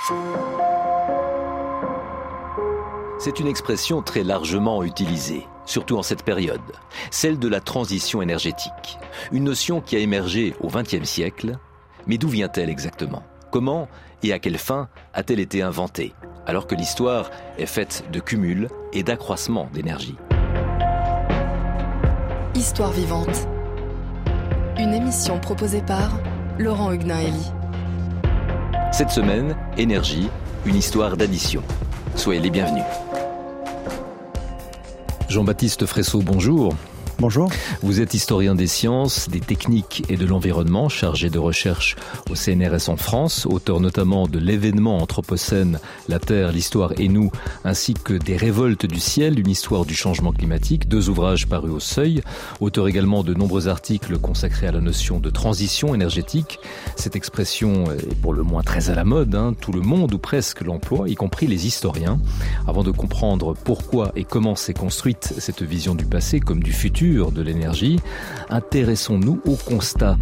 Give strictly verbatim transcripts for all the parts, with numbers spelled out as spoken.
C'est une expression très largement utilisée, surtout en cette période, celle de la transition énergétique. Une notion qui a émergé au vingtième siècle, mais d'où vient-elle exactement ? Comment et à quelle fin a-t-elle été inventée, alors que l'histoire est faite de cumul et d'accroissement d'énergie ? Histoire vivante. Une émission proposée par Laurent Huguenin-Hélie. Cette semaine, Énergie, une histoire d'addition. Soyez les bienvenus. Jean-Baptiste Fressot, bonjour. Bonjour. Vous êtes historien des sciences, des techniques et de l'environnement, chargé de recherche au C N R S en France, auteur notamment de l'événement anthropocène, la Terre, l'histoire et nous, ainsi que des révoltes du ciel, une histoire du changement climatique, deux ouvrages parus au Seuil, auteur également de nombreux articles consacrés à la notion de transition énergétique. Cette expression est pour le moins très à la mode, hein. Tout le monde ou presque l'emploie, y compris les historiens. Avant de comprendre pourquoi et comment s'est construite cette vision du passé comme du futur, de l'énergie, intéressons-nous au constat.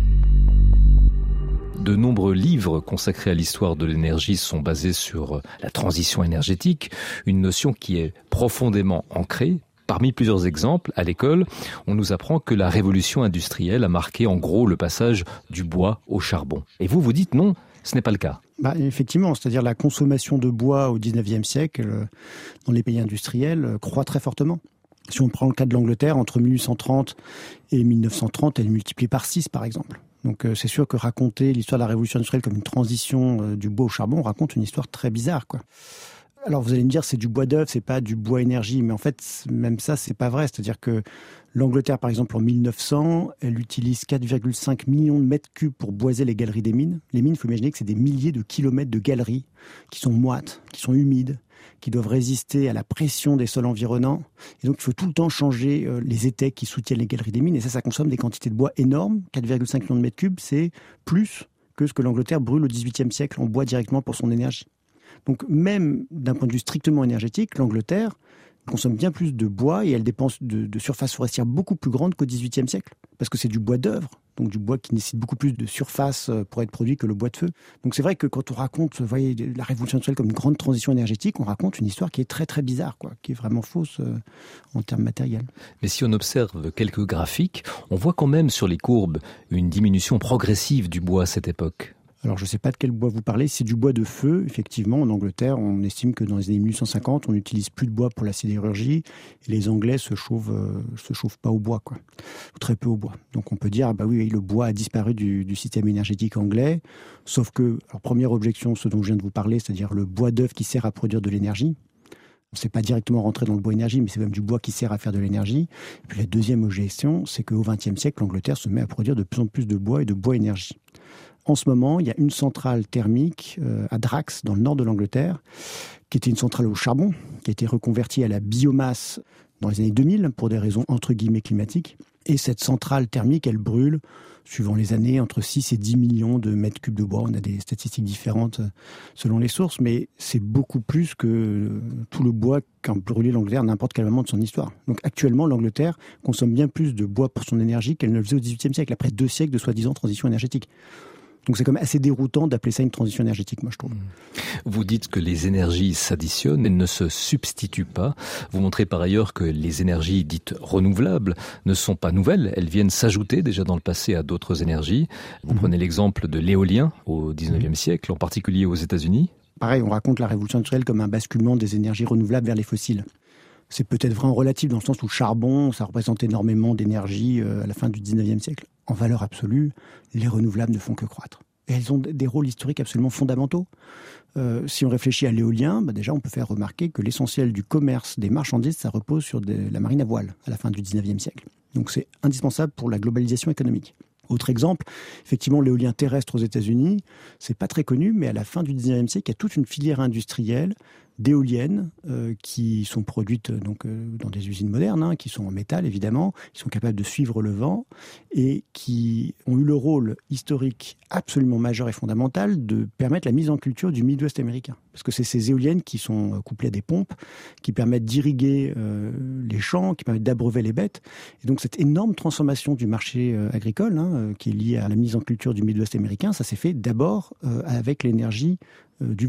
De nombreux livres consacrés à l'histoire de l'énergie sont basés sur la transition énergétique, une notion qui est profondément ancrée. Parmi plusieurs exemples, à l'école, on nous apprend que la révolution industrielle a marqué en gros le passage du bois au charbon. Et vous, vous dites non, ce n'est pas le cas. Bah, effectivement, c'est-à-dire la consommation de bois au dix-neuvième siècle, dans les pays industriels, croît très fortement. Si on prend le cas de l'Angleterre, entre mille huit cent trente et mille neuf cent trente, elle est multipliée par six, par exemple. Donc euh, c'est sûr que raconter l'histoire de la révolution industrielle comme une transition euh, du bois au charbon, on raconte une histoire très bizarre, quoi. Alors vous allez me dire, c'est du bois d'œuvre, c'est pas du bois énergie, mais en fait, même ça, c'est pas vrai. C'est-à-dire que l'Angleterre, par exemple, en mille neuf cents, elle utilise quatre virgule cinq millions de mètres cubes pour boiser les galeries des mines. Les mines, il faut imaginer que c'est des milliers de kilomètres de galeries qui sont moites, qui sont humides, qui doivent résister à la pression des sols environnants. Et donc, il faut tout le temps changer euh, les étais qui soutiennent les galeries des mines. Et ça, ça consomme des quantités de bois énormes. quatre virgule cinq millions de mètres cubes, c'est plus que ce que l'Angleterre brûle au dix-huitième siècle en bois directement pour son énergie. Donc, même d'un point de vue strictement énergétique, l'Angleterre consomme bien plus de bois et elle dépense de, de surface forestière beaucoup plus grande qu'au dix-huitième siècle. Parce que c'est du bois d'œuvre, donc du bois qui nécessite beaucoup plus de surface pour être produit que le bois de feu. Donc c'est vrai que quand on raconte, vous voyez, la révolution industrielle comme une grande transition énergétique, on raconte une histoire qui est très très bizarre, quoi, qui est vraiment fausse euh, en termes matériels. Mais si on observe quelques graphiques, on voit quand même sur les courbes une diminution progressive du bois à cette époque. Alors, je ne sais pas de quel bois vous parlez. C'est du bois de feu. Effectivement, en Angleterre, on estime que dans les années mille huit cent cinquante, on n'utilise plus de bois pour la sidérurgie. Et les Anglais se chauffent, euh, se chauffent pas au bois, quoi. Ou très peu au bois. Donc, on peut dire, bah oui, le bois a disparu du, du système énergétique anglais. Sauf que, alors, première objection, ce dont je viens de vous parler, c'est-à-dire le bois d'œuvre qui sert à produire de l'énergie. On ne sait pas directement rentrer dans le bois énergie, mais c'est même du bois qui sert à faire de l'énergie. Et puis, la deuxième objection, c'est qu'au vingtième siècle, l'Angleterre se met à produire de plus en plus de bois et de bois énergie. En ce moment, il y a une centrale thermique euh, à Drax, dans le nord de l'Angleterre, qui était une centrale au charbon, qui a été reconvertie à la biomasse dans les années deux mille, pour des raisons entre guillemets climatiques. Et cette centrale thermique, elle brûle, suivant les années, entre six et dix millions de mètres cubes de bois. On a des statistiques différentes selon les sources, mais c'est beaucoup plus que tout le bois qu'a brûlé l'Angleterre à n'importe quel moment de son histoire. Donc actuellement, l'Angleterre consomme bien plus de bois pour son énergie qu'elle ne le faisait au dix-huitième siècle, après deux siècles de soi-disant transition énergétique. Donc c'est quand même assez déroutant d'appeler ça une transition énergétique, moi je trouve. Vous dites que les énergies s'additionnent et ne se substituent pas. Vous montrez par ailleurs que les énergies dites renouvelables ne sont pas nouvelles. Elles viennent s'ajouter déjà dans le passé à d'autres énergies. Vous mmh. prenez l'exemple de l'éolien au dix-neuvième siècle, en particulier aux États-Unis. Pareil, on raconte la révolution industrielle comme un basculement des énergies renouvelables vers les fossiles. C'est peut-être vrai en relatif, dans le sens où le charbon, ça représente énormément d'énergie à la fin du dix-neuvième siècle. En valeur absolue, les renouvelables ne font que croître. Et elles ont des rôles historiques absolument fondamentaux. Euh, si on réfléchit à l'éolien, bah déjà on peut faire remarquer que l'essentiel du commerce des marchandises, ça repose sur de la marine à voile à la fin du dix-neuvième siècle. Donc c'est indispensable pour la globalisation économique. Autre exemple, effectivement, l'éolien terrestre aux États-Unis, c'est pas très connu, mais à la fin du dix-neuvième siècle, il y a toute une filière industrielle d'éoliennes euh, qui sont produites donc euh, dans des usines modernes, hein, qui sont en métal évidemment, qui sont capables de suivre le vent et qui ont eu le rôle historique absolument majeur et fondamental de permettre la mise en culture du Midwest américain. Parce que c'est ces éoliennes qui sont couplées à des pompes, qui permettent d'irriguer euh, les champs, qui permettent d'abreuver les bêtes. Et donc cette énorme transformation du marché euh, agricole, hein, euh, qui est liée à la mise en culture du Midwest américain, ça s'est fait d'abord euh, avec l'énergie euh, du vent.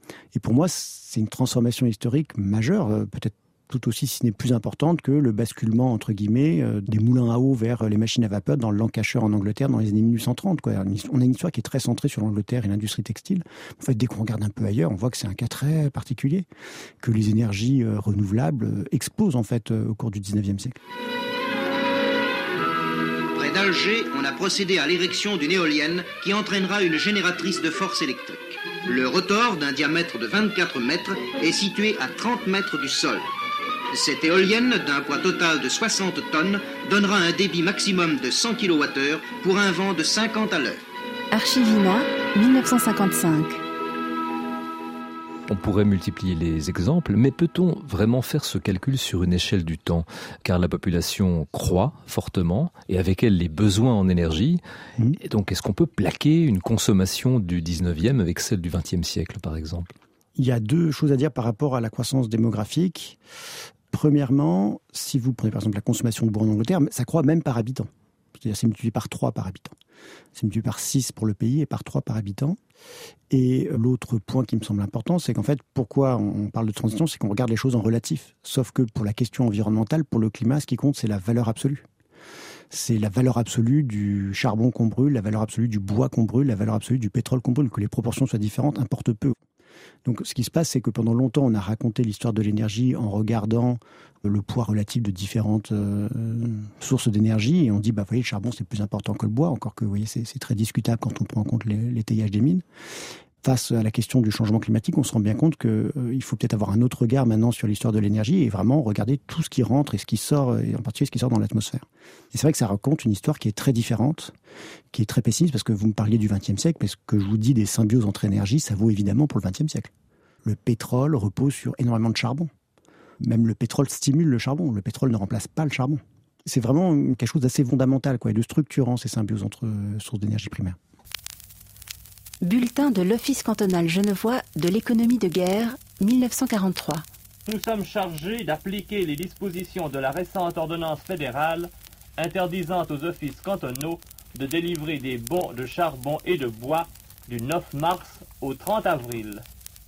Et pour moi, c'est une transformation historique majeure, peut-être tout aussi, si ce n'est plus importante que le basculement, entre guillemets, euh, des moulins à eau vers les machines à vapeur dans le Lancashire en Angleterre dans les années mille huit cent trente. Quoi. On a une histoire qui est très centrée sur l'Angleterre et l'industrie textile. En fait, dès qu'on regarde un peu ailleurs, on voit que c'est un cas très particulier, que les énergies euh, renouvelables euh, explosent en fait euh, au cours du dix-neuvième siècle. Près d'Alger, on a procédé à l'érection d'une éolienne qui entraînera une génératrice de force électrique. Le rotor, d'un diamètre de vingt-quatre mètres, est situé à trente mètres du sol. Cette éolienne, d'un poids total de soixante tonnes, donnera un débit maximum de cent kilowattheures pour un vent de cinquante à l'heure. Archivina, dix-neuf cent cinquante-cinq. On pourrait multiplier les exemples, mais peut-on vraiment faire ce calcul sur une échelle du temps ? Car la population croît fortement, et avec elle les besoins en énergie. Mmh. Et donc, est-ce qu'on peut plaquer une consommation du dix-neuvième avec celle du vingtième siècle, par exemple ? Il y a deux choses à dire par rapport à la croissance démographique. Premièrement, si vous prenez par exemple la consommation de bois en Angleterre, ça croît même par habitant. C'est-à-dire c'est multiplié par trois par habitant. C'est multiplié par six pour le pays et par trois par habitant. Et l'autre point qui me semble important, c'est qu'en fait, pourquoi on parle de transition, c'est qu'on regarde les choses en relatif. Sauf que pour la question environnementale, pour le climat, ce qui compte, c'est la valeur absolue. C'est la valeur absolue du charbon qu'on brûle, la valeur absolue du bois qu'on brûle, la valeur absolue du pétrole qu'on brûle. Que les proportions soient différentes importe peu. Donc ce qui se passe, c'est que pendant longtemps, on a raconté l'histoire de l'énergie en regardant le poids relatif de différentes euh, sources d'énergie. Et on dit, bah, vous voyez, le charbon, c'est plus important que le bois, encore que vous voyez, c'est, c'est très discutable quand on prend en compte les, l'étayage des mines. Face à la question du changement climatique, on se rend bien compte qu'il euh, faut peut-être avoir un autre regard maintenant sur l'histoire de l'énergie et vraiment regarder tout ce qui rentre et ce qui sort, et en particulier ce qui sort dans l'atmosphère. Et c'est vrai que ça raconte une histoire qui est très différente, qui est très pessimiste, parce que vous me parliez du vingtième siècle, mais ce que je vous dis des symbioses entre énergies, ça vaut évidemment pour le vingtième siècle. Le pétrole repose sur énormément de charbon. Même le pétrole stimule le charbon. Le pétrole ne remplace pas le charbon. C'est vraiment quelque chose d'assez fondamental, quoi, et de structurant ces symbioses entre euh, sources d'énergie primaires. Bulletin de l'Office cantonal genevois de l'économie de guerre, dix-neuf cent quarante-trois. Nous sommes chargés d'appliquer les dispositions de la récente ordonnance fédérale interdisant aux offices cantonaux de délivrer des bons de charbon et de bois du neuf mars au trente avril.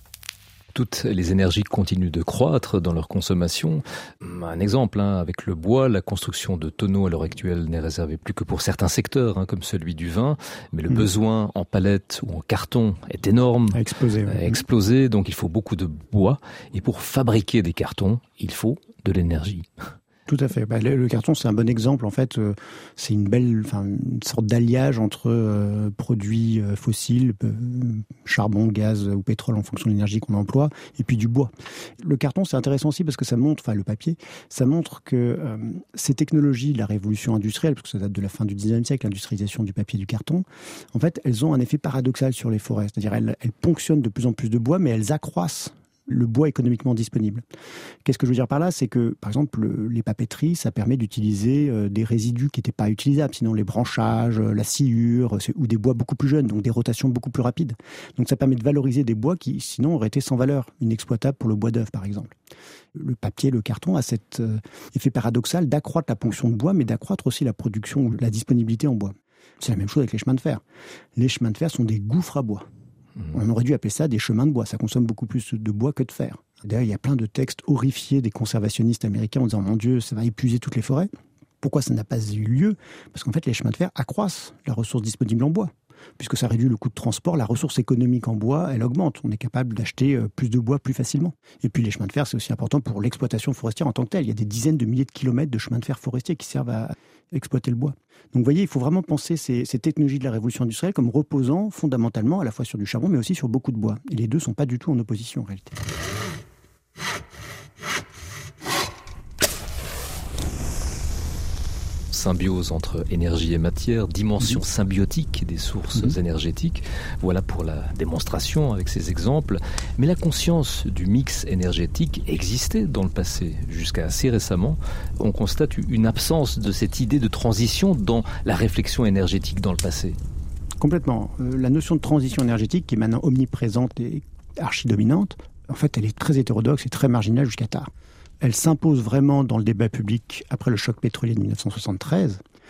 Toutes les énergies continuent de croître dans leur consommation. Un exemple, hein, avec le bois, la construction de tonneaux à l'heure actuelle n'est réservée plus que pour certains secteurs, hein, comme celui du vin. Mais le mmh. besoin en palette ou en carton est énorme, a explosé, ouais. a explosé, donc il faut beaucoup de bois. Et pour fabriquer des cartons, il faut de l'énergie. Tout à fait. Bah, le, le carton, c'est un bon exemple. En fait, euh, c'est une belle, enfin, une sorte d'alliage entre euh, produits euh, fossiles, euh, charbon, gaz ou pétrole en fonction de l'énergie qu'on emploie, et puis du bois. Le carton, c'est intéressant aussi parce que ça montre, enfin le papier, ça montre que euh, ces technologies de la révolution industrielle, parce que ça date de la fin du dix-neuvième siècle, l'industrialisation du papier et du carton, en fait, elles ont un effet paradoxal sur les forêts. C'est-à-dire, elles, elles ponctionnent de plus en plus de bois, mais elles accroissent le bois économiquement disponible. Qu'est-ce que je veux dire par là ? C'est que, par exemple, les papeteries, ça permet d'utiliser euh, des résidus qui n'étaient pas utilisables, sinon les branchages, la sciure, ou des bois beaucoup plus jeunes, donc des rotations beaucoup plus rapides. Donc ça permet de valoriser des bois qui, sinon, auraient été sans valeur, inexploitables pour le bois d'œuvre, par exemple. Le papier, le carton a cet euh, effet paradoxal d'accroître la ponction de bois, mais d'accroître aussi la production ou la disponibilité en bois. C'est la même chose avec les chemins de fer. Les chemins de fer sont des gouffres à bois. On aurait dû appeler ça des chemins de bois. Ça consomme beaucoup plus de bois que de fer. D'ailleurs, il y a plein de textes horrifiés des conservationnistes américains en disant « Mon Dieu, ça va épuiser toutes les forêts ». Pourquoi ça n'a pas eu lieu ? Parce qu'en fait, les chemins de fer accroissent la ressource disponible en bois. Puisque ça réduit le coût de transport, la ressource économique en bois, elle augmente. On est capable d'acheter plus de bois plus facilement. Et puis les chemins de fer, c'est aussi important pour l'exploitation forestière en tant que telle. Il y a des dizaines de milliers de kilomètres de chemins de fer forestiers qui servent à exploiter le bois. Donc vous voyez, il faut vraiment penser ces, ces technologies de la révolution industrielle comme reposant fondamentalement à la fois sur du charbon, mais aussi sur beaucoup de bois. Et les deux ne sont pas du tout en opposition en réalité. Symbiose entre énergie et matière, dimension symbiotique des sources mmh. énergétiques. Voilà pour la démonstration avec ces exemples. Mais la conscience du mix énergétique existait dans le passé. Jusqu'à assez récemment, on constate une absence de cette idée de transition dans la réflexion énergétique dans le passé. Complètement. Euh, la notion de transition énergétique qui est maintenant omniprésente et archi-dominante, en fait, elle est très hétérodoxe et très marginale jusqu'à tard. Elle s'impose vraiment dans le débat public après le choc pétrolier de dix-neuf cent soixante-treize,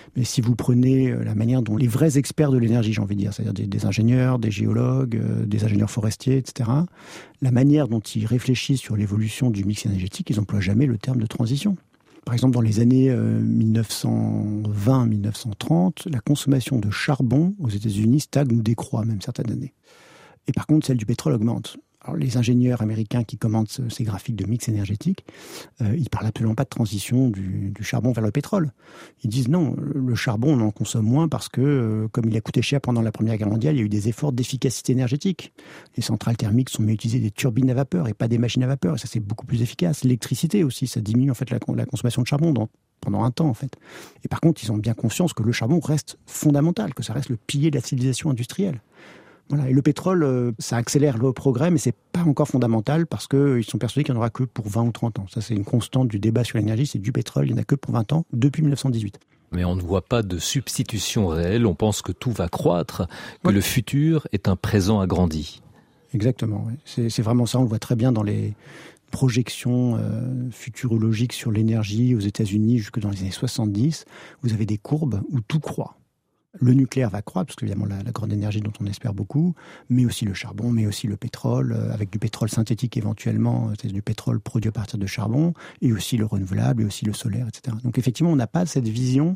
Mais si vous prenez la manière dont les vrais experts de l'énergie, j'ai envie de dire, c'est-à-dire des, des ingénieurs, des géologues, euh, des ingénieurs forestiers, et cetera, la manière dont ils réfléchissent sur l'évolution du mix énergétique, ils n'emploient jamais le terme de transition. Par exemple, dans les années euh, dix-neuf cent vingt à dix-neuf cent trente, la consommation de charbon aux États-Unis stagne ou décroît même certaines années. Et par contre, celle du pétrole augmente. Alors, les ingénieurs américains qui commentent ces graphiques de mix énergétique, euh, ils ne parlent absolument pas de transition du, du charbon vers le pétrole. Ils disent non, le charbon, on en consomme moins parce que, euh, comme il a coûté cher pendant la Première Guerre mondiale, il y a eu des efforts d'efficacité énergétique. Les centrales thermiques sont mieux utilisées des turbines à vapeur et pas des machines à vapeur. Et ça, c'est beaucoup plus efficace. L'électricité aussi, ça diminue en fait la, la consommation de charbon dans, pendant un temps, en fait. Et par contre, ils ont bien conscience que le charbon reste fondamental, que ça reste le pilier de la civilisation industrielle. Voilà. Et le pétrole, euh, ça accélère le progrès, mais c'est pas encore fondamental parce qu'ils sont persuadés qu'il n'y en aura que pour vingt ou trente ans. Ça, c'est une constante du débat sur l'énergie, c'est du pétrole, il n'y en a que pour vingt ans, depuis dix-neuf cent dix-huit. Mais on ne voit pas de substitution réelle, on pense que tout va croître, que ouais. le futur est un présent agrandi. Exactement, oui. c'est, c'est vraiment ça, on le voit très bien dans les projections euh, futurologiques sur l'énergie aux États-Unis jusque dans les années soixante-dix. Vous avez des courbes où tout croît. Le nucléaire va croître, parce qu'évidemment la, la grande énergie dont on espère beaucoup, mais aussi le charbon, mais aussi le pétrole, euh, avec du pétrole synthétique éventuellement, c'est du pétrole produit à partir de charbon, et aussi le renouvelable, et aussi le solaire, et cetera. Donc effectivement, on n'a pas cette vision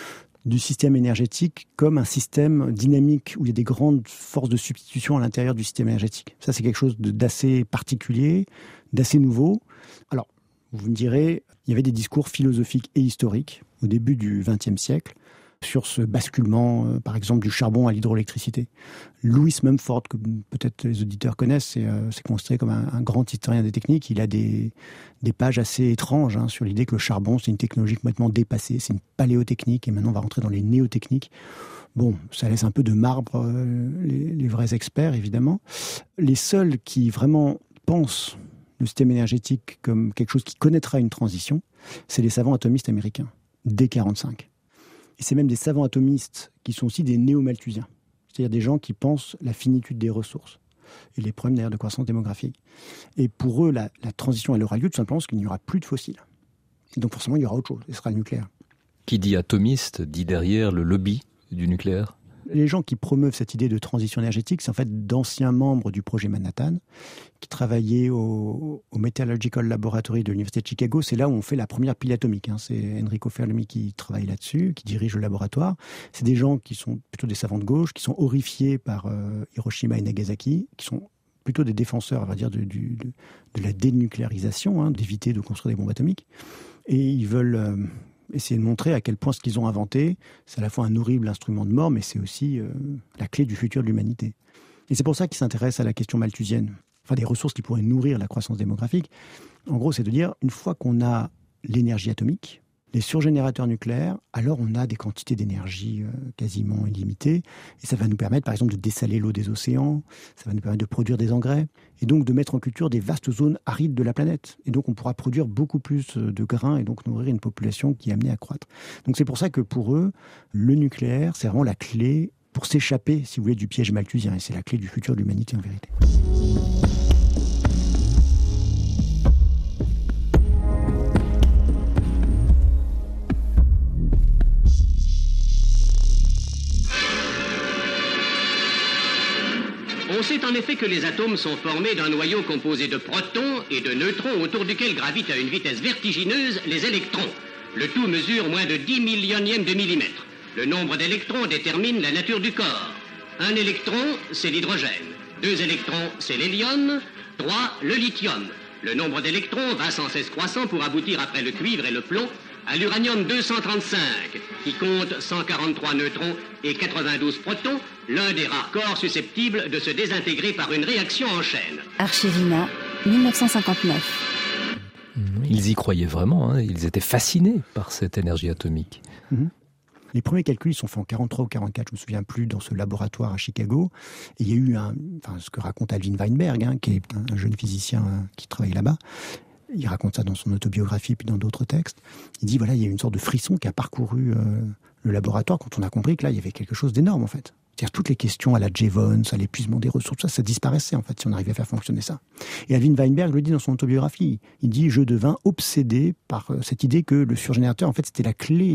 du système énergétique comme un système dynamique où il y a des grandes forces de substitution à l'intérieur du système énergétique. Ça, c'est quelque chose de, d'assez particulier, d'assez nouveau. Alors, vous me direz, il y avait des discours philosophiques et historiques au début du vingtième siècle, sur ce basculement, euh, par exemple, du charbon à l'hydroélectricité. Louis Mumford, que peut-être les auditeurs connaissent, c'est, euh, c'est considéré comme un, un grand historien des techniques. Il a des, des pages assez étranges hein, sur l'idée que le charbon, c'est une technologie complètement dépassée, c'est une paléotechnique, et maintenant on va rentrer dans les néotechniques. Bon, ça laisse un peu de marbre euh, les, les vrais experts, évidemment. Les seuls qui vraiment pensent le système énergétique comme quelque chose qui connaîtra une transition, c'est les savants atomistes américains, dès quarante-cinq. Et c'est même des savants atomistes qui sont aussi des néo-malthusiens, c'est-à-dire des gens qui pensent la finitude des ressources et les problèmes d'ailleurs de croissance démographique. Et pour eux, la, la transition elle aura lieu tout simplement parce qu'il n'y aura plus de fossiles. Et donc forcément, il y aura autre chose, ce sera le nucléaire. Qui dit atomiste dit derrière le lobby du nucléaire. Les gens qui promeuvent cette idée de transition énergétique, c'est en fait d'anciens membres du projet Manhattan qui travaillaient au, au Metallurgical Laboratory de l'Université de Chicago. C'est là où on fait la première pile atomique. Hein. C'est Enrico Fermi qui travaille là-dessus, qui dirige le laboratoire. C'est des gens qui sont plutôt des savants de gauche, qui sont horrifiés par euh, Hiroshima et Nagasaki, qui sont plutôt des défenseurs, on va dire, de, de, de, de la dénucléarisation, hein, d'éviter de construire des bombes atomiques. Et ils veulent... Euh, essayer de montrer à quel point ce qu'ils ont inventé, c'est à la fois un horrible instrument de mort, mais c'est aussi euh, la clé du futur de l'humanité. Et c'est pour ça qu'ils s'intéressent à la question malthusienne, enfin des ressources qui pourraient nourrir la croissance démographique. En gros, c'est de dire, une fois qu'on a l'énergie atomique, les surgénérateurs nucléaires, alors on a des quantités d'énergie euh, quasiment illimitées, et ça va nous permettre, par exemple, de dessaler l'eau des océans, ça va nous permettre de produire des engrais, et donc de mettre en culture des vastes zones arides de la planète. Et donc on pourra produire beaucoup plus de grains, et donc nourrir une population qui est amenée à croître. Donc c'est pour ça que pour eux, le nucléaire, c'est vraiment la clé pour s'échapper, si vous voulez, du piège malthusien, et c'est la clé du futur de l'humanité en vérité. On sait en effet que les atomes sont formés d'un noyau composé de protons et de neutrons autour duquel gravitent à une vitesse vertigineuse les électrons. Le tout mesure moins de dix millionièmes de millimètre. Le nombre d'électrons détermine la nature du corps. Un électron, c'est l'hydrogène. Deux électrons, c'est l'hélium. Trois, le lithium. Le nombre d'électrons va sans cesse croissant pour aboutir après le cuivre et le plomb à l'uranium deux cent trente-cinq, qui compte cent quarante-trois neutrons et quatre-vingt-douze protons, l'un des rares corps susceptibles de se désintégrer par une réaction en chaîne. Archivina, dix-neuf cent cinquante-neuf. Ils y croyaient vraiment, hein. Ils étaient fascinés par cette énergie atomique. Mmh. Les premiers calculs ils sont faits en quarante-trois ou quarante-quatre, je ne me souviens plus, dans ce laboratoire à Chicago. Et il y a eu un, enfin, ce que raconte Alvin Weinberg, hein, qui est un jeune physicien hein, qui travaille là-bas. Il raconte ça dans son autobiographie puis dans d'autres textes. Il dit voilà, il y a une sorte de frisson qui a parcouru euh, le laboratoire quand on a compris que là, il y avait quelque chose d'énorme en fait. C'est-à-dire toutes les questions à la Jevons, à l'épuisement des ressources, ça, ça disparaissait en fait si on arrivait à faire fonctionner ça. Et Alvin Weinberg le dit dans son autobiographie. Il dit je devins obsédé par euh, cette idée que le surgénérateur en fait c'était la clé de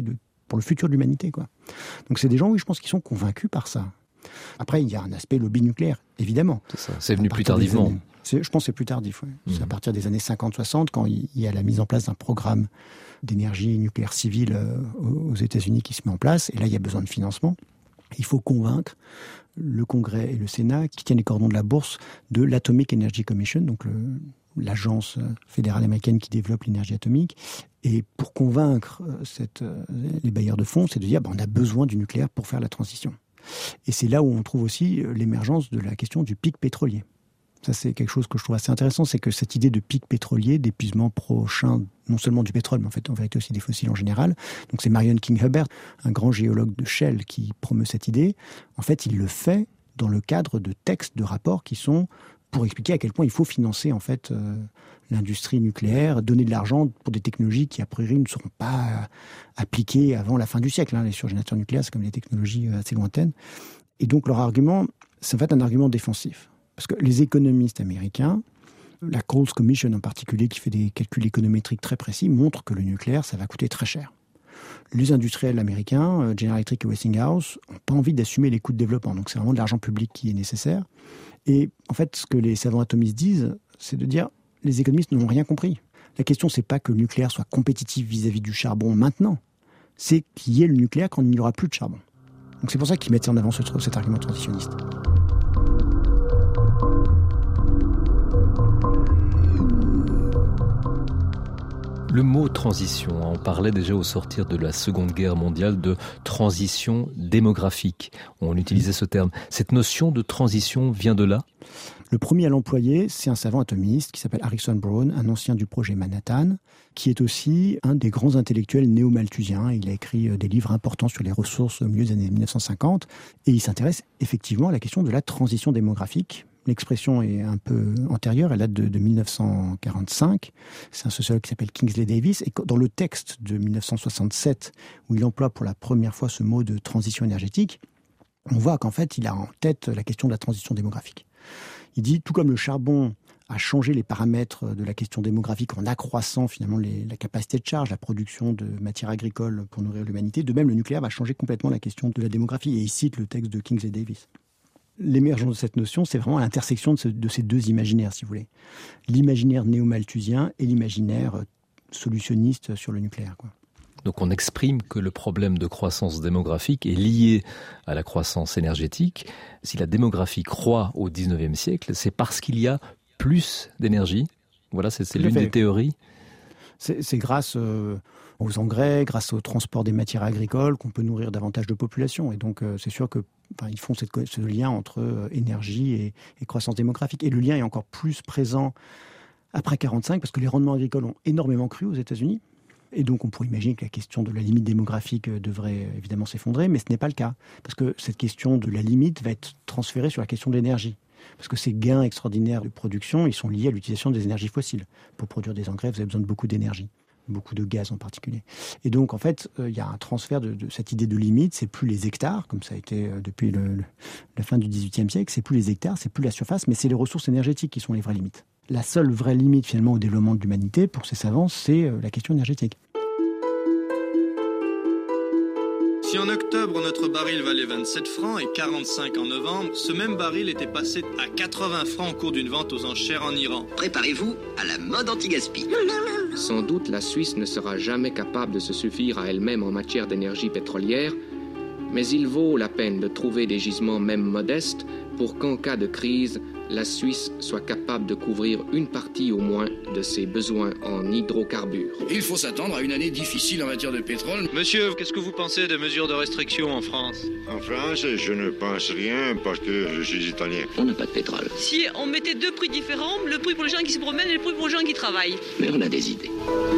pour le futur de l'humanité, quoi. Donc c'est des gens, oui, je pense, qui sont convaincus par ça. Après, il y a un aspect lobby nucléaire, évidemment. C'est ça. C'est venu plus tardivement. Années, c'est, je pense que c'est plus tardif, oui. Mmh. C'est à partir des années cinquante soixante, quand il y a la mise en place d'un programme d'énergie nucléaire civile aux États-Unis qui se met en place. Et là, il y a besoin de financement. Il faut convaincre le Congrès et le Sénat, qui tiennent les cordons de la bourse, de l'Atomic Energy Commission, donc le, l'agence fédérale américaine qui développe l'énergie atomique. Et pour convaincre cette, les bailleurs de fonds, c'est de dire ben, on a besoin du nucléaire pour faire la transition. Et c'est là où on trouve aussi l'émergence de la question du pic pétrolier. Ça, c'est quelque chose que je trouve assez intéressant, c'est que cette idée de pic pétrolier, d'épuisement prochain, non seulement du pétrole, mais en fait, en vérité aussi des fossiles en général. Donc c'est Marion King Hubbert, un grand géologue de Shell, qui promeut cette idée. En fait, il le fait dans le cadre de textes, de rapports qui sont pour expliquer à quel point il faut financer en fait euh, l'industrie nucléaire, donner de l'argent pour des technologies qui, a priori, ne seront pas euh, appliquées avant la fin du siècle. Hein. Les surgénérateurs nucléaires, c'est comme des technologies assez lointaines. Et donc leur argument, c'est en fait un argument défensif. Parce que les économistes américains, la Coles Commission en particulier, qui fait des calculs économétriques très précis, montrent que le nucléaire, ça va coûter très cher. Les industriels américains, General Electric et Westinghouse, n'ont pas envie d'assumer les coûts de développement. Donc c'est vraiment de l'argent public qui est nécessaire. Et en fait, ce que les savants atomistes disent, c'est de dire les économistes n'ont rien compris. La question, c'est pas que le nucléaire soit compétitif vis-à-vis du charbon maintenant. C'est qu'il y ait le nucléaire quand il n'y aura plus de charbon. Donc c'est pour ça qu'ils mettent en avant ce, cet argument transitionniste. Le mot transition, on parlait déjà au sortir de la Seconde Guerre mondiale de transition démographique. On utilisait ce terme. Cette notion de transition vient de là ? Le premier à l'employer, c'est un savant atomiste qui s'appelle Harrison Brown, un ancien du projet Manhattan, qui est aussi un des grands intellectuels néo-malthusiens. Il a écrit des livres importants sur les ressources au milieu des années mille neuf cent cinquante et il s'intéresse effectivement à la question de la transition démographique. L'expression est un peu antérieure, elle date de, de mille neuf cent quarante-cinq. C'est un sociologue qui s'appelle Kingsley Davis. Et dans le texte de mille neuf cent soixante-sept, où il emploie pour la première fois ce mot de transition énergétique, on voit qu'en fait, il a en tête la question de la transition démographique. Il dit, tout comme le charbon a changé les paramètres de la question démographique en accroissant finalement les, la capacité de charge, la production de matières agricoles pour nourrir l'humanité, de même le nucléaire va changer complètement la question de la démographie. Et il cite le texte de Kingsley Davis. L'émergence de cette notion, c'est vraiment à l'intersection de, ce, de ces deux imaginaires, si vous voulez. L'imaginaire néo-malthusien et l'imaginaire solutionniste sur le nucléaire, quoi. Donc on exprime que le problème de croissance démographique est lié à la croissance énergétique. Si la démographie croît au dix-neuvième siècle, c'est parce qu'il y a plus d'énergie. Voilà, c'est, c'est l'une des théories. C'est, c'est grâce euh, aux engrais, grâce au transport des matières agricoles qu'on peut nourrir davantage de population. Et donc euh, c'est sûr que enfin, ils font cette, ce lien entre euh, énergie et, et croissance démographique. Et le lien est encore plus présent après quarante-cinq parce que les rendements agricoles ont énormément cru aux États-Unis. Et donc, on pourrait imaginer que la question de la limite démographique devrait évidemment s'effondrer, mais ce n'est pas le cas. Parce que cette question de la limite va être transférée sur la question de l'énergie. Parce que ces gains extraordinaires de production, ils sont liés à l'utilisation des énergies fossiles. Pour produire des engrais, vous avez besoin de beaucoup d'énergie, beaucoup de gaz en particulier. Et donc, en fait, il euh, y a un transfert de, de cette idée de limite. C'est plus les hectares, comme ça a été euh, depuis le, le, la fin du dix-huitième siècle. C'est plus les hectares, c'est plus la surface, mais c'est les ressources énergétiques qui sont les vraies limites. La seule vraie limite finalement au développement de l'humanité, pour ces savants, c'est la question énergétique. Si en octobre notre baril valait vingt-sept francs et quarante-cinq en novembre, ce même baril était passé à quatre-vingts francs au cours d'une vente aux enchères en Iran. Préparez-vous à la mode anti-gaspi. Sans doute la Suisse ne sera jamais capable de se suffire à elle-même en matière d'énergie pétrolière, mais il vaut la peine de trouver des gisements même modestes pour qu'en cas de crise, la Suisse soit capable de couvrir une partie au moins de ses besoins en hydrocarbures. Il faut s'attendre à une année difficile en matière de pétrole. Monsieur, qu'est-ce que vous pensez des mesures de restriction en France ? En France, je ne pense rien parce que je suis italien. On n'a pas de pétrole. Si on mettait deux prix différents, le prix pour les gens qui se promènent et le prix pour les gens qui travaillent. Mais on a des idées.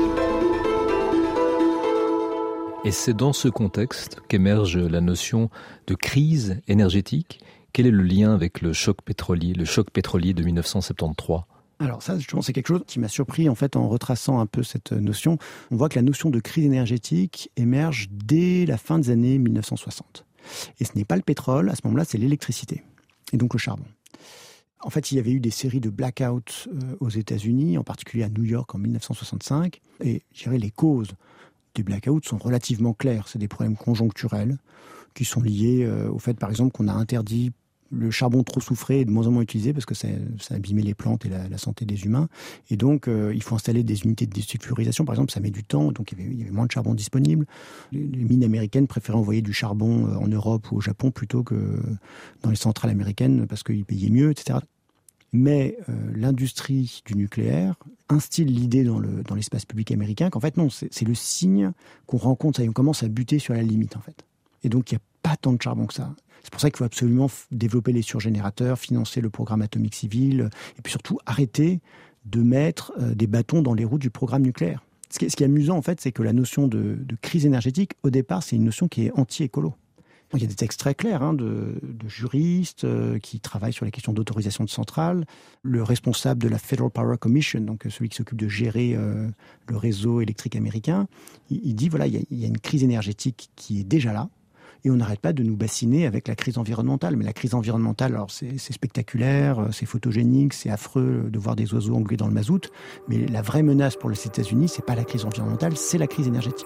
Et c'est dans ce contexte qu'émerge la notion de crise énergétique. Quel est le lien avec le choc pétrolier, le choc pétrolier de mille neuf cent soixante-treize ? Alors ça, justement, c'est quelque chose qui m'a surpris en fait en retraçant un peu cette notion. On voit que la notion de crise énergétique émerge dès la fin des années mille neuf cent soixante. Et ce n'est pas le pétrole, à ce moment-là, c'est l'électricité, et donc le charbon. En fait, il y avait eu des séries de blackouts aux États-Unis, en particulier à New York en mille neuf cent soixante-cinq, et je dirais les causes des blackouts sont relativement clairs. C'est des problèmes conjoncturels qui sont liés euh, au fait, par exemple, qu'on a interdit le charbon trop soufré et de moins en moins utilisé parce que ça, ça abîmait les plantes et la, la santé des humains. Et donc, euh, il faut installer des unités de désulfurisation. Par exemple, ça met du temps, donc il y avait, il y avait moins de charbon disponible. Les, les mines américaines préféraient envoyer du charbon en Europe ou au Japon plutôt que dans les centrales américaines parce qu'ils payaient mieux, et cetera. Mais euh, l'industrie du nucléaire instille l'idée dans, le, dans l'espace public américain qu'en fait, non, c'est, c'est le signe qu'on rencontre, ça y est, on commence à buter sur la limite, en fait. Et donc, il n'y a pas tant de charbon que ça. C'est pour ça qu'il faut absolument développer les surgénérateurs, financer le programme atomique civil, et puis surtout arrêter de mettre euh, des bâtons dans les roues du programme nucléaire. Ce qui est, ce qui est amusant, en fait, c'est que la notion de, de crise énergétique, au départ, c'est une notion qui est anti-écolo. Il y a des textes très clairs hein, de, de juristes euh, qui travaillent sur les questions d'autorisation de centrales. Le responsable de la Federal Power Commission, donc celui qui s'occupe de gérer euh, le réseau électrique américain, il, il dit voilà, il y, a, il y a une crise énergétique qui est déjà là. Et on n'arrête pas de nous bassiner avec la crise environnementale. Mais la crise environnementale, alors c'est, c'est spectaculaire, c'est photogénique, c'est affreux de voir des oiseaux englués dans le mazout. Mais la vraie menace pour les États-Unis, c'est pas la crise environnementale, c'est la crise énergétique.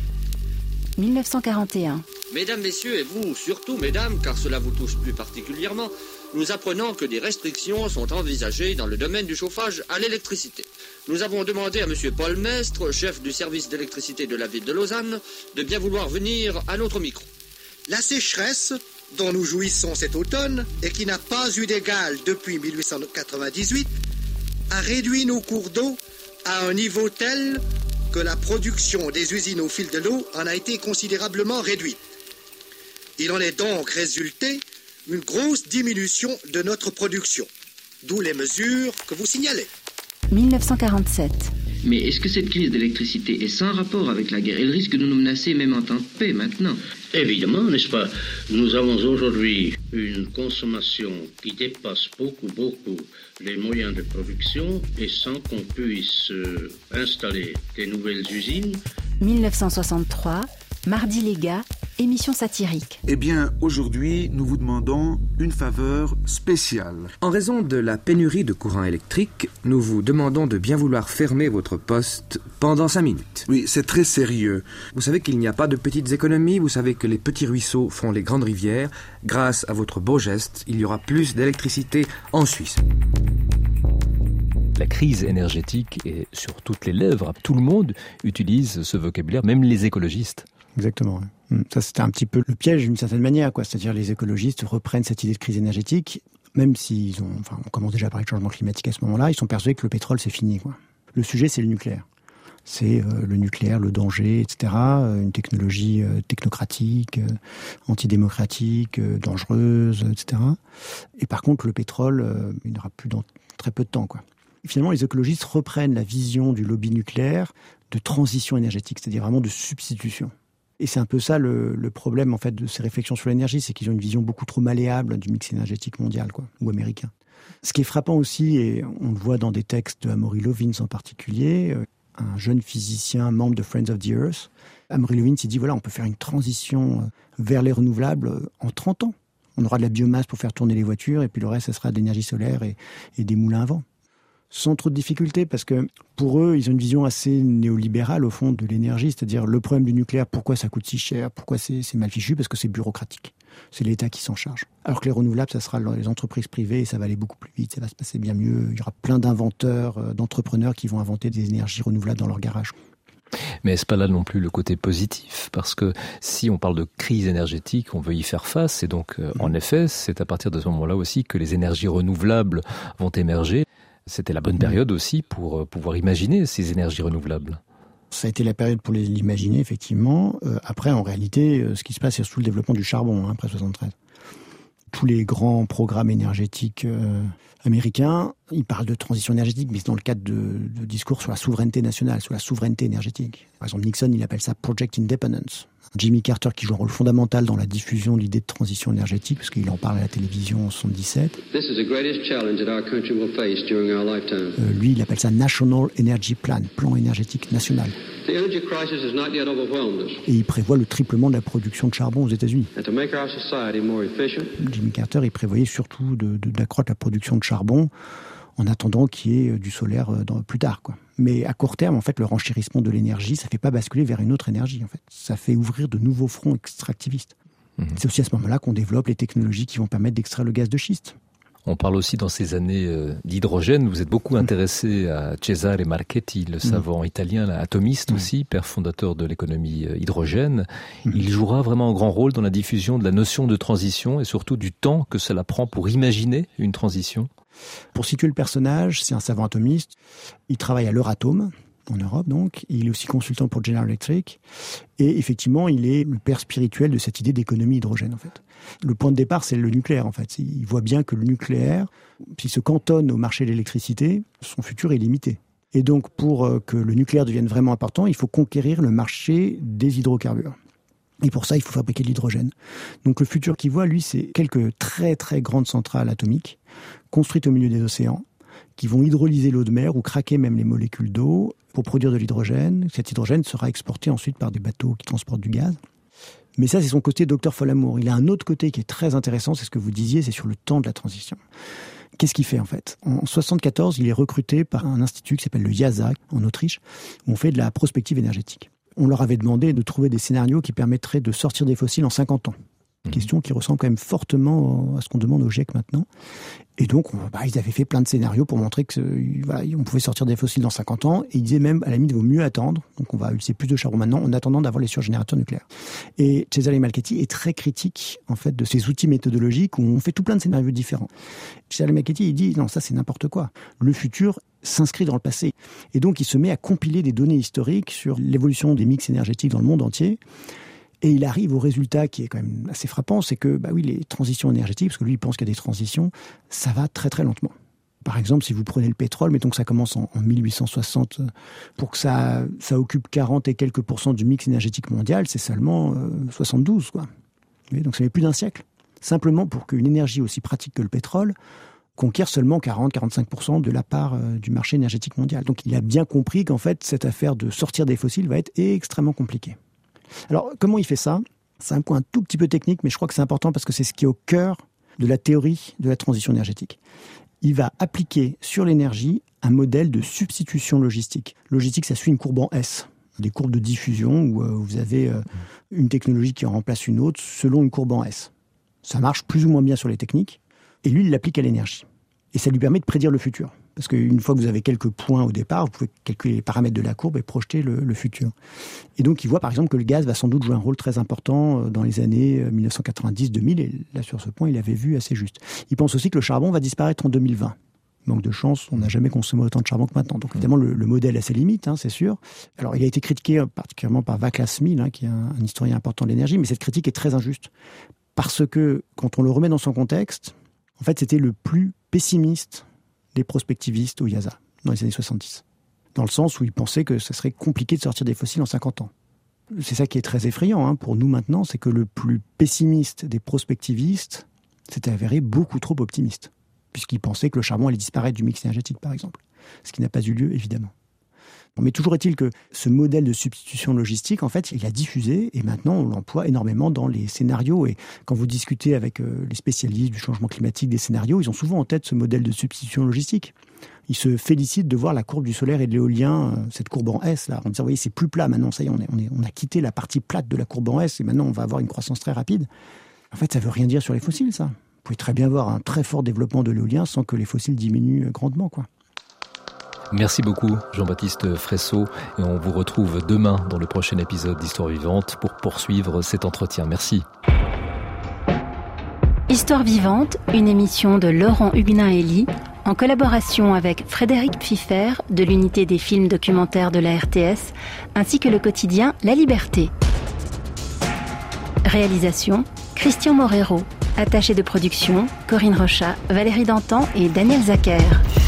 dix-neuf cent quarante et un. Mesdames, messieurs, et vous surtout, mesdames, car cela vous touche plus particulièrement, nous apprenons que des restrictions sont envisagées dans le domaine du chauffage à l'électricité. Nous avons demandé à M. Paul Mestre, chef du service d'électricité de la ville de Lausanne, de bien vouloir venir à notre micro. La sécheresse dont nous jouissons cet automne et qui n'a pas eu d'égal depuis mille huit cent quatre-vingt-dix-huit a réduit nos cours d'eau à un niveau tel que la production des usines au fil de l'eau en a été considérablement réduite. Il en est donc résulté une grosse diminution de notre production, d'où les mesures que vous signalez. dix-neuf cent quarante-sept. Mais est-ce que cette crise d'électricité est sans rapport avec la guerre ? Elle risque de nous menacer même en temps de paix maintenant. Évidemment, n'est-ce pas ? Nous avons aujourd'hui une consommation qui dépasse beaucoup, beaucoup les moyens de production et sans qu'on puisse euh, installer des nouvelles usines. dix-neuf cent soixante-trois, Mardi les gars, émission satirique. Eh bien, aujourd'hui, nous vous demandons une faveur spéciale. En raison de la pénurie de courant électrique, nous vous demandons de bien vouloir fermer votre poste pendant cinq minutes. Oui, c'est très sérieux. Vous savez qu'il n'y a pas de petites économies, vous savez que les petits ruisseaux font les grandes rivières. Grâce à votre beau geste, il y aura plus d'électricité en Suisse. La crise énergétique est sur toutes les lèvres. Tout le monde utilise ce vocabulaire, même les écologistes. Exactement. Ça, c'était un petit peu le piège d'une certaine manière, quoi. C'est-à-dire les écologistes reprennent cette idée de crise énergétique, même s'ils ont, enfin, on commence déjà à parler de changement climatique à ce moment-là, ils sont persuadés que le pétrole, c'est fini, quoi. Le sujet, c'est le nucléaire. C'est euh, le nucléaire, le danger, et cetera. Une technologie euh, technocratique, euh, antidémocratique, euh, dangereuse, et cetera. Et par contre, le pétrole, euh, il n'y aura plus dans très peu de temps, quoi. Finalement, les écologistes reprennent la vision du lobby nucléaire de transition énergétique, c'est-à-dire vraiment de substitution. Et c'est un peu ça le, le problème en fait de ces réflexions sur l'énergie, c'est qu'ils ont une vision beaucoup trop malléable du mix énergétique mondial, quoi, ou américain. Ce qui est frappant aussi, et on le voit dans des textes de Amory Lovins en particulier, un jeune physicien membre de Friends of the Earth, Amory Lovins, il dit voilà, on peut faire une transition vers les renouvelables en trente ans. On aura de la biomasse pour faire tourner les voitures, et puis le reste, ça sera de l'énergie solaire et, et des moulins à vent. Sans trop de difficultés, parce que pour eux, ils ont une vision assez néolibérale, au fond, de l'énergie. C'est-à-dire, le problème du nucléaire, pourquoi ça coûte si cher, pourquoi c'est, c'est mal fichu, parce que c'est bureaucratique. C'est l'État qui s'en charge. Alors que les renouvelables, ça sera les entreprises privées, et ça va aller beaucoup plus vite, ça va se passer bien mieux. Il y aura plein d'inventeurs, d'entrepreneurs qui vont inventer des énergies renouvelables dans leur garage. Mais est-ce pas là non plus le côté positif ? Parce que si on parle de crise énergétique, on veut y faire face, et donc, euh, mmh. en effet, c'est à partir de ce moment-là aussi que les énergies renouvelables vont émerger. C'était la bonne période aussi pour pouvoir imaginer ces énergies renouvelables. Ça a été la période pour les, l'imaginer, effectivement. Euh, après, en réalité, euh, ce qui se passe, c'est surtout le développement du charbon, hein, après soixante-treize. Tous les grands programmes énergétiques euh, américains, ils parlent de transition énergétique, mais c'est dans le cadre de, de discours sur la souveraineté nationale, sur la souveraineté énergétique. Par exemple, Nixon, il appelle ça Project Independence. Jimmy Carter, qui joue un rôle fondamental dans la diffusion de l'idée de transition énergétique, parce qu'il en parle à la télévision en soixante-dix-sept. This is the greatest challenge that our country will face during our lifetime. Euh, lui, il appelle ça National Energy Plan, plan énergétique national. The energy crisis has not yet overwhelmed us. Et il prévoit le triplement de la production de charbon aux États-Unis. And to make our society more efficient. Jimmy Carter, il prévoyait surtout de, de, d'accroître la production de charbon en attendant qu'il y ait du solaire dans, plus tard, quoi. Mais à court terme, en fait, le renchérissement de l'énergie, ça ne fait pas basculer vers une autre énergie, en fait. Ça fait ouvrir de nouveaux fronts extractivistes. Mmh. C'est aussi à ce moment-là qu'on développe les technologies qui vont permettre d'extraire le gaz de schiste. On parle aussi dans ces années euh, d'hydrogène. Vous êtes beaucoup intéressé à Cesare Marchetti, le savant mmh. italien, l'atomiste mmh. aussi, père fondateur de l'économie euh, hydrogène. Mmh. Il jouera vraiment un grand rôle dans la diffusion de la notion de transition et surtout du temps que cela prend pour imaginer une transition. Pour situer le personnage, c'est un savant atomiste. Il travaille à l'Euratom, en Europe donc. Il est aussi consultant pour General Electric. Et effectivement, il est le père spirituel de cette idée d'économie hydrogène, en fait. Le point de départ, c'est le nucléaire, en fait. Il voit bien que le nucléaire, s'il se cantonne au marché de l'électricité, son futur est limité. Et donc, pour que le nucléaire devienne vraiment important, il faut conquérir le marché des hydrocarbures. Et pour ça, il faut fabriquer de l'hydrogène. Donc le futur qu'il voit, lui, c'est quelques très très grandes centrales atomiques, construites au milieu des océans, qui vont hydrolyser l'eau de mer ou craquer même les molécules d'eau pour produire de l'hydrogène. Cet hydrogène sera exporté ensuite par des bateaux qui transportent du gaz. Mais ça, c'est son côté docteur Folamour. Il a un autre côté qui est très intéressant, c'est ce que vous disiez, c'est sur le temps de la transition. Qu'est-ce qu'il fait en fait ? En soixante-quatorze, il est recruté par un institut qui s'appelle le I A S A, en Autriche, où on fait de la prospective énergétique. On leur avait demandé de trouver des scénarios qui permettraient de sortir des fossiles en cinquante ans. Mmh. Question qui ressemble quand même fortement à ce qu'on demande au GIEC maintenant. Et donc, bah, ils avaient fait plein de scénarios pour montrer que voilà, on pouvait sortir des fossiles dans cinquante ans. Et ils disaient même, à la limite, il vaut mieux attendre. Donc, on va utiliser plus de charbon maintenant en attendant d'avoir les surgénérateurs nucléaires. Et Cesare Marchetti est très critique, en fait, de ces outils méthodologiques où on fait tout plein de scénarios différents. Cesare Marchetti, il dit, non, ça, c'est n'importe quoi. Le futur s'inscrit dans le passé. Et donc, il se met à compiler des données historiques sur l'évolution des mix énergétiques dans le monde entier. Et il arrive au résultat qui est quand même assez frappant, c'est que, bah oui, les transitions énergétiques, parce que lui, il pense qu'il y a des transitions, ça va très très lentement. Par exemple, si vous prenez le pétrole, mettons que ça commence en, en mille huit cent soixante, pour que ça, ça occupe quarante et quelques pourcents du mix énergétique mondial, c'est seulement euh, soixante-douze, quoi. Et donc ça met plus d'un siècle. Simplement pour qu'une énergie aussi pratique que le pétrole conquiert seulement quarante à quarante-cinq pour cent de la part euh, du marché énergétique mondial. Donc il a bien compris qu'en fait, cette affaire de sortir des fossiles va être extrêmement compliquée. Alors, comment il fait ça ? C'est un point un tout petit peu technique, mais je crois que c'est important parce que c'est ce qui est au cœur de la théorie de la transition énergétique. Il va appliquer sur l'énergie un modèle de substitution logistique. Logistique, ça suit une courbe en S, des courbes de diffusion où euh, vous avez euh, une technologie qui en remplace une autre selon une courbe en S. Ça marche plus ou moins bien sur les techniques, et lui, il l'applique à l'énergie. Et ça lui permet de prédire le futur. Parce qu'une fois que vous avez quelques points au départ, vous pouvez calculer les paramètres de la courbe et projeter le, le futur. Et donc, il voit par exemple que le gaz va sans doute jouer un rôle très important dans les années dix-neuf cent quatre-vingt-dix deux mille. Et là, sur ce point, il avait vu assez juste. Il pense aussi que le charbon va disparaître en deux mille vingt. Manque de chance, on n'a jamais consommé autant de charbon que maintenant. Donc évidemment, le, le modèle a ses limites, hein, c'est sûr. Alors, il a été critiqué particulièrement par Václav Smil, hein, qui est un, un historien important de l'énergie, mais cette critique est très injuste. Parce que, quand on le remet dans son contexte, en fait, c'était le plus pessimiste des prospectivistes au I A S A dans les années soixante-dix. Dans le sens où ils pensaient que ça serait compliqué de sortir des fossiles en cinquante ans. C'est ça qui est très effrayant hein, pour nous maintenant, c'est que le plus pessimiste des prospectivistes s'était avéré beaucoup trop optimiste, puisqu'il pensait que le charbon allait disparaître du mix énergétique, par exemple. Ce qui n'a pas eu lieu, évidemment. Mais toujours est-il que ce modèle de substitution logistique, en fait, il a diffusé et maintenant on l'emploie énormément dans les scénarios. Et quand vous discutez avec les spécialistes du changement climatique des scénarios, ils ont souvent en tête ce modèle de substitution logistique. Ils se félicitent de voir la courbe du solaire et de l'éolien, cette courbe en S, là, en disant, vous voyez, c'est plus plat maintenant, ça y est, on, est, on, est, on a quitté la partie plate de la courbe en S et maintenant on va avoir une croissance très rapide. En fait, ça ne veut rien dire sur les fossiles, ça. Vous pouvez très bien voir un très fort développement de l'éolien sans que les fossiles diminuent grandement, quoi. Merci beaucoup Jean-Baptiste Fressot et on vous retrouve demain dans le prochain épisode d'Histoire Vivante pour poursuivre cet entretien. Merci. Histoire Vivante, une émission de Laurent Huguenin-Elie en collaboration avec Frédéric Pfiffer de l'unité des films documentaires de la R T S ainsi que le quotidien La Liberté. Réalisation Christian Morero. Attaché de production Corinne Rochat, Valérie Dantan et Daniel Zacher.